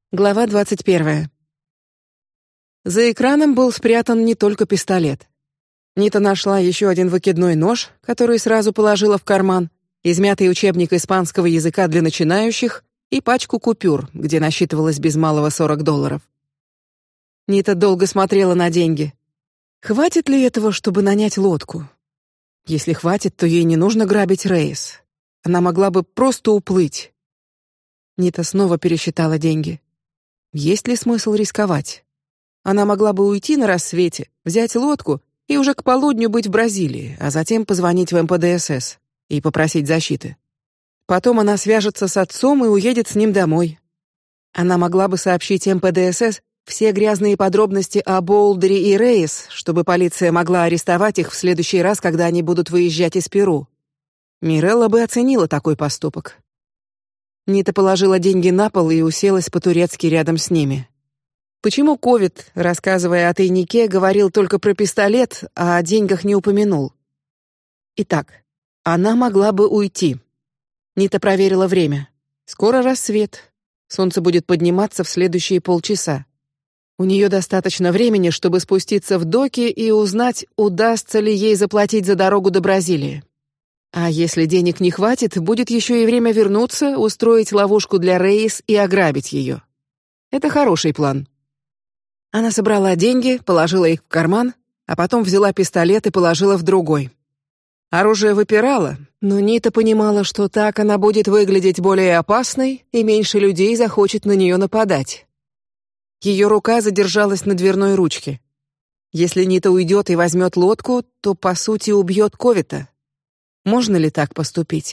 Глава 21. За экраном был спрятан не только пистолет. Нита нашла еще один выкидной нож, который сразу положила в карман, измятый учебник испанского языка для начинающих и пачку купюр, где насчитывалось без малого $40. Нита долго смотрела на деньги. Хватит ли этого, чтобы нанять лодку? Если хватит, то ей не нужно грабить Рейс. Она могла бы просто уплыть. Нита снова пересчитала деньги. Есть ли смысл рисковать? Она могла бы уйти на рассвете, взять лодку и уже к полудню быть в Бразилии, а затем позвонить в МПДСС и попросить защиты. Потом она свяжется с отцом и уедет с ним домой. Она могла бы сообщить МПДСС все грязные подробности о Боулдере и Рейс, чтобы полиция могла арестовать их в следующий раз, когда они будут выезжать из Перу. Мирелла бы оценила такой поступок. Нита положила деньги на пол и уселась по-турецки рядом с ними. Почему Ковид, рассказывая о тайнике, говорил только про пистолет, а о деньгах не упомянул? Итак, она могла бы уйти. Нита проверила время. Скоро рассвет. Солнце будет подниматься в следующие полчаса. У нее достаточно времени, чтобы спуститься в доки и узнать, удастся ли ей заплатить за дорогу до Бразилии. А если денег не хватит, будет еще и время вернуться, устроить ловушку для Рейс и ограбить ее. Это хороший план. Она собрала деньги, положила их в карман, а потом взяла пистолет и положила в другой. Оружие выпирало, но Нита понимала, что так она будет выглядеть более опасной, и меньше людей захочет на нее нападать. Ее рука задержалась на дверной ручке. Если Нита уйдет и возьмет лодку, то по сути убьет Ковита. Можно ли так поступить?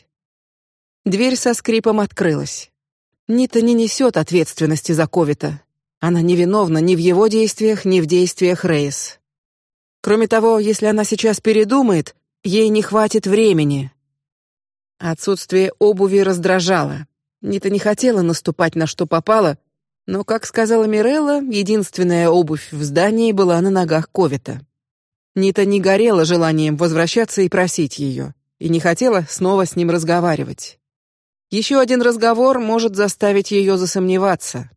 Дверь со скрипом открылась. Нита не несет ответственности за Ковита. Она невиновна ни в его действиях, ни в действиях Рейс. Кроме того, если она сейчас передумает, ей не хватит времени. Отсутствие обуви раздражало. Нита не хотела наступать на что попало, но, как сказала Мирелла, единственная обувь в здании была на ногах Ковита. Нита не горела желанием возвращаться и просить ее, и не хотела снова с ним разговаривать. Еще один разговор может заставить ее засомневаться.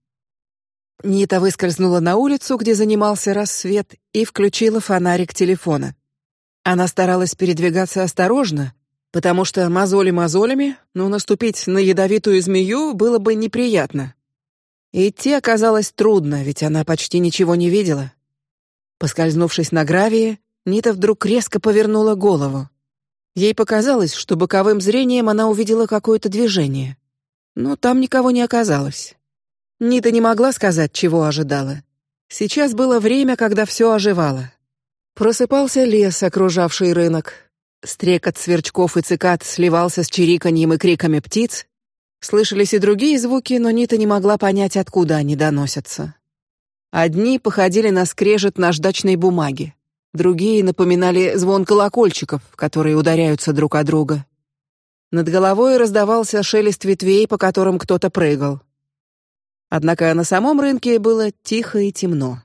Нита выскользнула на улицу, где занимался рассвет, и включила фонарик телефона. Она старалась передвигаться осторожно, потому что мозоли мозолями, но наступить на ядовитую змею было бы неприятно. Идти оказалось трудно, ведь она почти ничего не видела. Поскользнувшись на гравии, Нита вдруг резко повернула голову. Ей показалось, что боковым зрением она увидела какое-то движение, но там никого не оказалось. Нита не могла сказать, чего ожидала. Сейчас было время, когда все оживало. Просыпался лес, окружавший рынок. Стрекот сверчков и цикад сливался с чириканьем и криками птиц. Слышались и другие звуки, но Нита не могла понять, откуда они доносятся. Одни походили на скрежет наждачной бумаги. Другие напоминали звон колокольчиков, которые ударяются друг о друга. Над головой раздавался шелест ветвей, по которым кто-то прыгал. Однако на самом рынке было тихо и темно.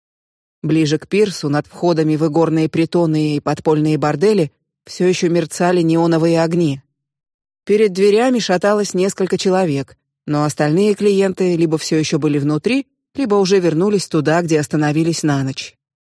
Ближе к пирсу, над входами в игорные притоны и подпольные бордели, все еще мерцали неоновые огни. Перед дверями шаталось несколько человек, но остальные клиенты либо все еще были внутри, либо уже вернулись туда, где остановились на ночь.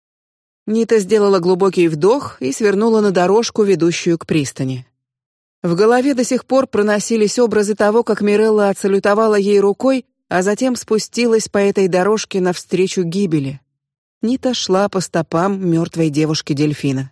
Нита сделала глубокий вдох и свернула на дорожку, ведущую к пристани. В голове до сих пор проносились образы того, как Мирелла отсалютовала ей рукой, а затем спустилась по этой дорожке навстречу гибели. Нита шла по стопам мертвой девушки-дельфина.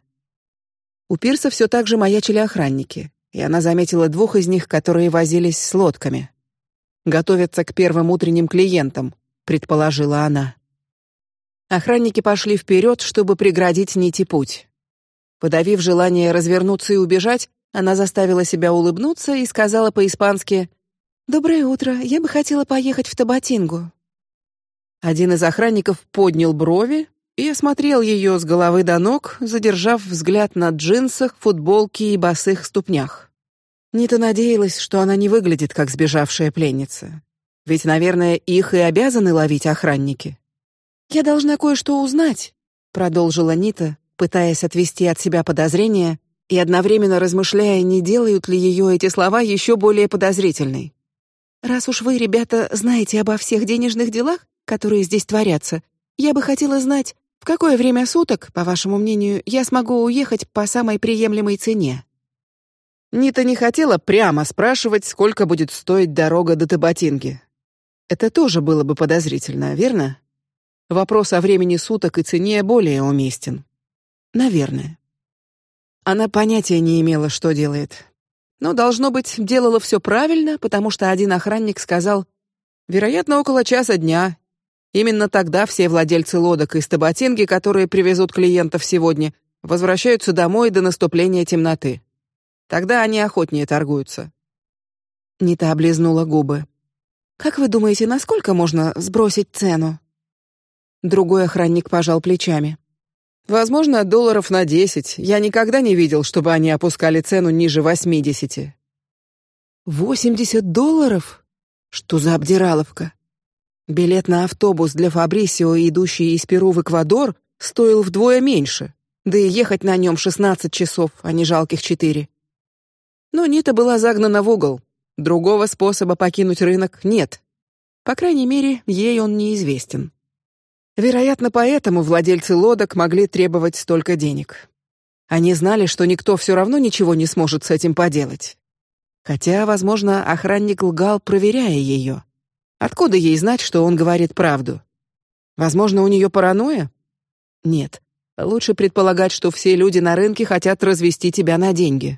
У пирса все так же маячили охранники, и она заметила двух из них, которые возились с лодками. Готовятся к первым утренним клиентам, предположила она. Охранники пошли вперед, чтобы преградить Ните путь. Подавив желание развернуться и убежать, она заставила себя улыбнуться и сказала по-испански: «Доброе утро, я бы хотела поехать в Табатингу». Один из охранников поднял брови и осмотрел ее с головы до ног, задержав взгляд на джинсах, футболке и босых ступнях. Нита надеялась, что она не выглядит как сбежавшая пленница, ведь, наверное, их и обязаны ловить охранники. «Я должна кое-что узнать», — продолжила Нита, пытаясь отвести от себя подозрения и одновременно размышляя, не делают ли ее эти слова еще более подозрительной. Раз уж вы, ребята, знаете обо всех денежных делах, которые здесь творятся, я бы хотела знать, в какое время суток, по вашему мнению, я смогу уехать по самой приемлемой цене. Нита не хотела прямо спрашивать, сколько будет стоить дорога до Табатинги. Это тоже было бы подозрительно, верно? Вопрос о времени суток и цене более уместен. Наверное. Она понятия не имела, что делает. Но, должно быть, делала все правильно, потому что один охранник сказал: вероятно, около часа дня. Именно тогда все владельцы лодок из Табатинги, которые привезут клиентов сегодня, возвращаются домой до наступления темноты. Тогда они охотнее торгуются. Нита облизнула губы. Как вы думаете, насколько можно сбросить цену? Другой охранник пожал плечами. Возможно, $10. Я никогда не видел, чтобы они опускали цену ниже 80. $80? Что за обдираловка? Билет на автобус для Фабрисио, идущий из Перу в Эквадор, стоил вдвое меньше, да и ехать на нем 16 часов, а не жалких 4. Но Нита была загнана в угол. Другого способа покинуть рынок нет. По крайней мере, ей он неизвестен. Вероятно, поэтому владельцы лодок могли требовать столько денег. Они знали, что никто все равно ничего не сможет с этим поделать. Хотя, возможно, охранник лгал, проверяя ее. Откуда ей знать, что он говорит правду? Возможно, у нее паранойя? Нет. Лучше предполагать, что все люди на рынке хотят развести тебя на деньги.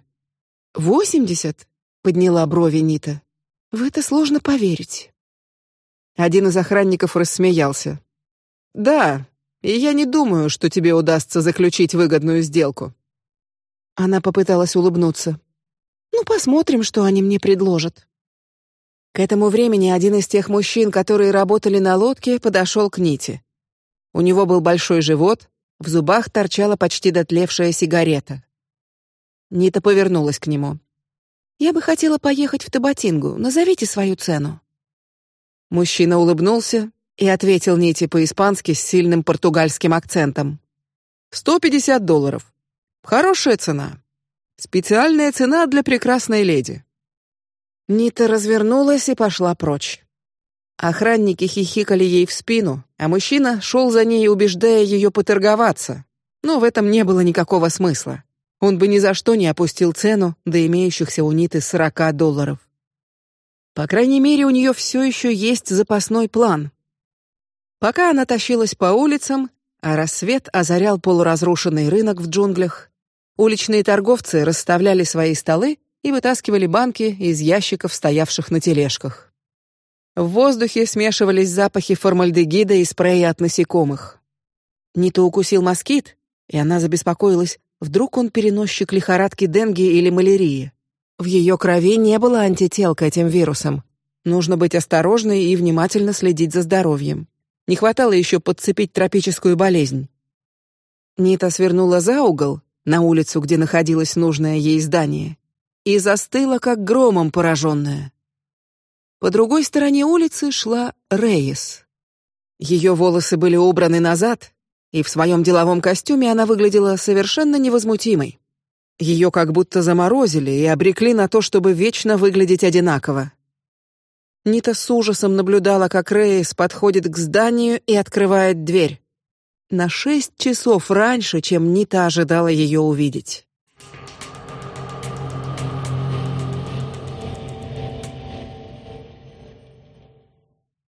80? Подняла брови Нита. В это сложно поверить. Один из охранников рассмеялся. Да, и я не думаю, что тебе удастся заключить выгодную сделку. Она попыталась улыбнуться. Ну, посмотрим, что они мне предложат. К этому времени один из тех мужчин, которые работали на лодке, подошел к Ните. У него был большой живот, в зубах торчала почти дотлевшая сигарета. Нита повернулась к нему. Я бы хотела поехать в Табатингу. Назовите свою цену. Мужчина улыбнулся и ответил Ните по-испански с сильным португальским акцентом. $150. Хорошая цена. Специальная цена для прекрасной леди. Нита развернулась и пошла прочь. Охранники хихикали ей в спину, а мужчина шел за ней, убеждая ее поторговаться. Но в этом не было никакого смысла. Он бы ни за что не опустил цену до имеющихся у Ниты $40. По крайней мере, у нее все еще есть запасной план. Пока она тащилась по улицам, а рассвет озарял полуразрушенный рынок в джунглях, уличные торговцы расставляли свои столы и вытаскивали банки из ящиков, стоявших на тележках. В воздухе смешивались запахи формальдегида и спрея от насекомых. Ниту укусил москит, и она забеспокоилась, вдруг он переносчик лихорадки денге или малярии. В ее крови не было антител к этим вирусам. Нужно быть осторожной и внимательно следить за здоровьем. Не хватало еще подцепить тропическую болезнь. Нита свернула за угол на улицу, где находилось нужное ей здание, и застыла, как громом пораженная. По другой стороне улицы шла Рейес. Ее волосы были убраны назад, и в своем деловом костюме она выглядела совершенно невозмутимой. Ее как будто заморозили и обрекли на то, чтобы вечно выглядеть одинаково. Нита с ужасом наблюдала, как Рейес подходит к зданию и открывает дверь. На 6 часов раньше, чем Нита ожидала ее увидеть.